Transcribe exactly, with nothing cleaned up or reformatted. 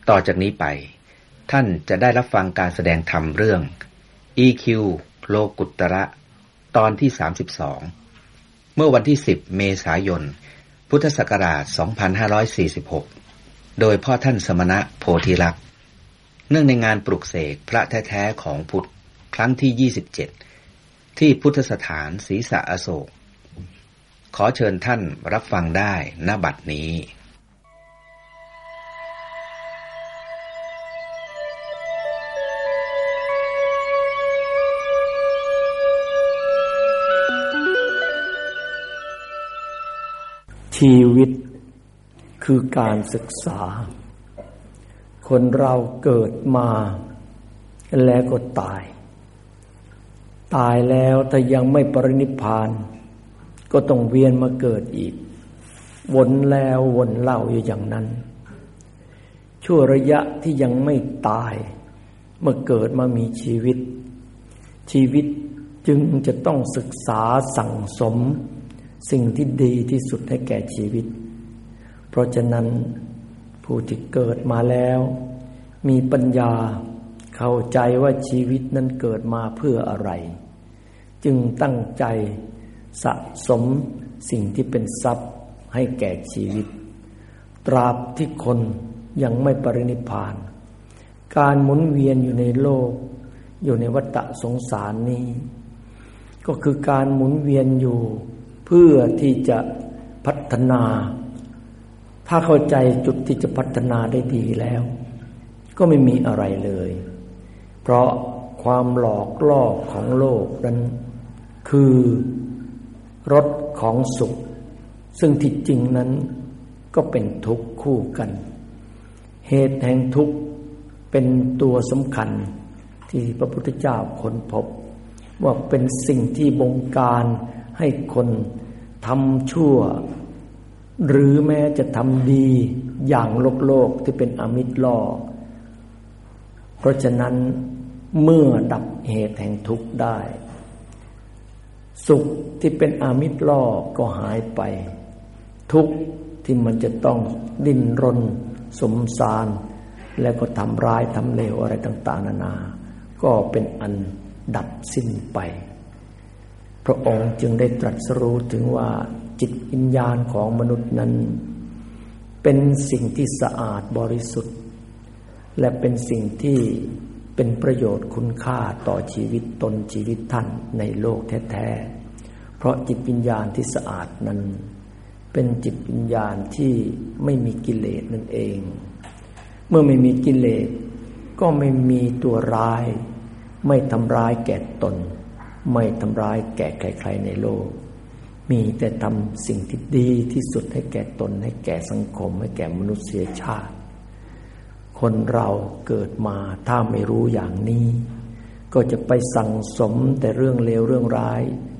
ต่อจากนี้ไปท่านจะได้รับฟังการแสดงธรรมเรื่อง อี คิว โลกุตตระตอนที่สามสิบสองเมื่อวันที่สิบเมษายนพุทธศักราชสองพันห้าร้อยสี่สิบหกโดยพ่อท่านสมณะโพธิลักษณ์เนื่องในงานปลุกเสกพระแท้ๆของพุทธครั้งที่ยี่สิบเจ็ดที่พุทธสถานศรีษะอโศกขอเชิญท่านรับฟังได้ณบัดนี้ชีวิตคือการศึกษาคนเราเกิดมาแล้วก็ตายตายแล้วถ้ายังไม่ปรินิพพานก็ต้องเวียนมาเกิดอีกวนแล้ววนเล่าอยู่อย่างนั้นชั่วระยะที่ยังไม่ตายเมื่อเกิดมามีชีวิตชีวิตจึงจะต้องศึกษาสั่งสมสิ่งที่ดีที่สุดให้แก่ชีวิตเพราะฉะนั้นผู้ที่เกิดมาแล้วมีปัญญาเข้าใจว่าชีวิตนั้นเกิดมาเพื่ออะไรจึงตั้งใจสะสมสิ่งที่เป็นทรัพย์ให้แก่ชีวิตตราบที่คนยังไม่ปรินิพพานการหมุนเวียนอยู่ในโลกอยู่ในวัฏสงสารนี้ก็คือการหมุนเวียนอยู่เพื่อที่จะพัฒนาถ้าเข้าใจจุดที่จะพัฒนาได้ดีแล้วก็ไม่มีอะไรเลยเพราะความหลอกล่อของโลกนั้นคือรสของสุขซึ่งที่จริงนั้นก็เป็นทุกข์คู่กันเหตุแห่งทุกข์เป็นตัวสำคัญที่พระพุทธเจ้าค้นพบว่าเป็นสิ่งที่บงการให้คนทำชั่วหรือแม้จะทำดีอย่างโลกโลกที่เป็นอมิตรล่อเพราะฉะนั้นเมื่อดับเหตุแห่งทุกข์ได้สุขที่เป็นอามิตรล่อก็หายไปทุกข์ที่มันจะต้องดิ้นรนสมสารแล้วก็ทำร้ายทำเลวอะไรต่างๆนานาก็เป็นอันดับสิ้นไปพระองค์จึงได้ตรัสรู้ถึงว่าจิตวิญญาณของมนุษย์นั้นเป็นสิ่งที่สะอาดบริสุทธิ์และเป็นสิ่งที่เป็นประโยชน์คุณค่าต่อชีวิตตนชีวิตท่านในโลกแท้ๆเพราะจิตวิญญาณที่สะอาดนั้นเป็นจิตวิญญาณที่ไม่มีกิเลสนั่นเองเมื่อไม่มีกิเลสก็ไม่มีตัวร้ายไม่ทำร้ายแก่ตนไม่ทำร้ายแก่ใครๆในโลกมีแต่ทำสิ่งที่ดีที่สุดให้แก่ตนให้แก่สังคมให้แก่มนุษยชาติคนเราเกิดมาถ้าไม่รู้อย่างนี้ก็จะไปสั่งสมแต่เรื่องเลวเรื่องร้าย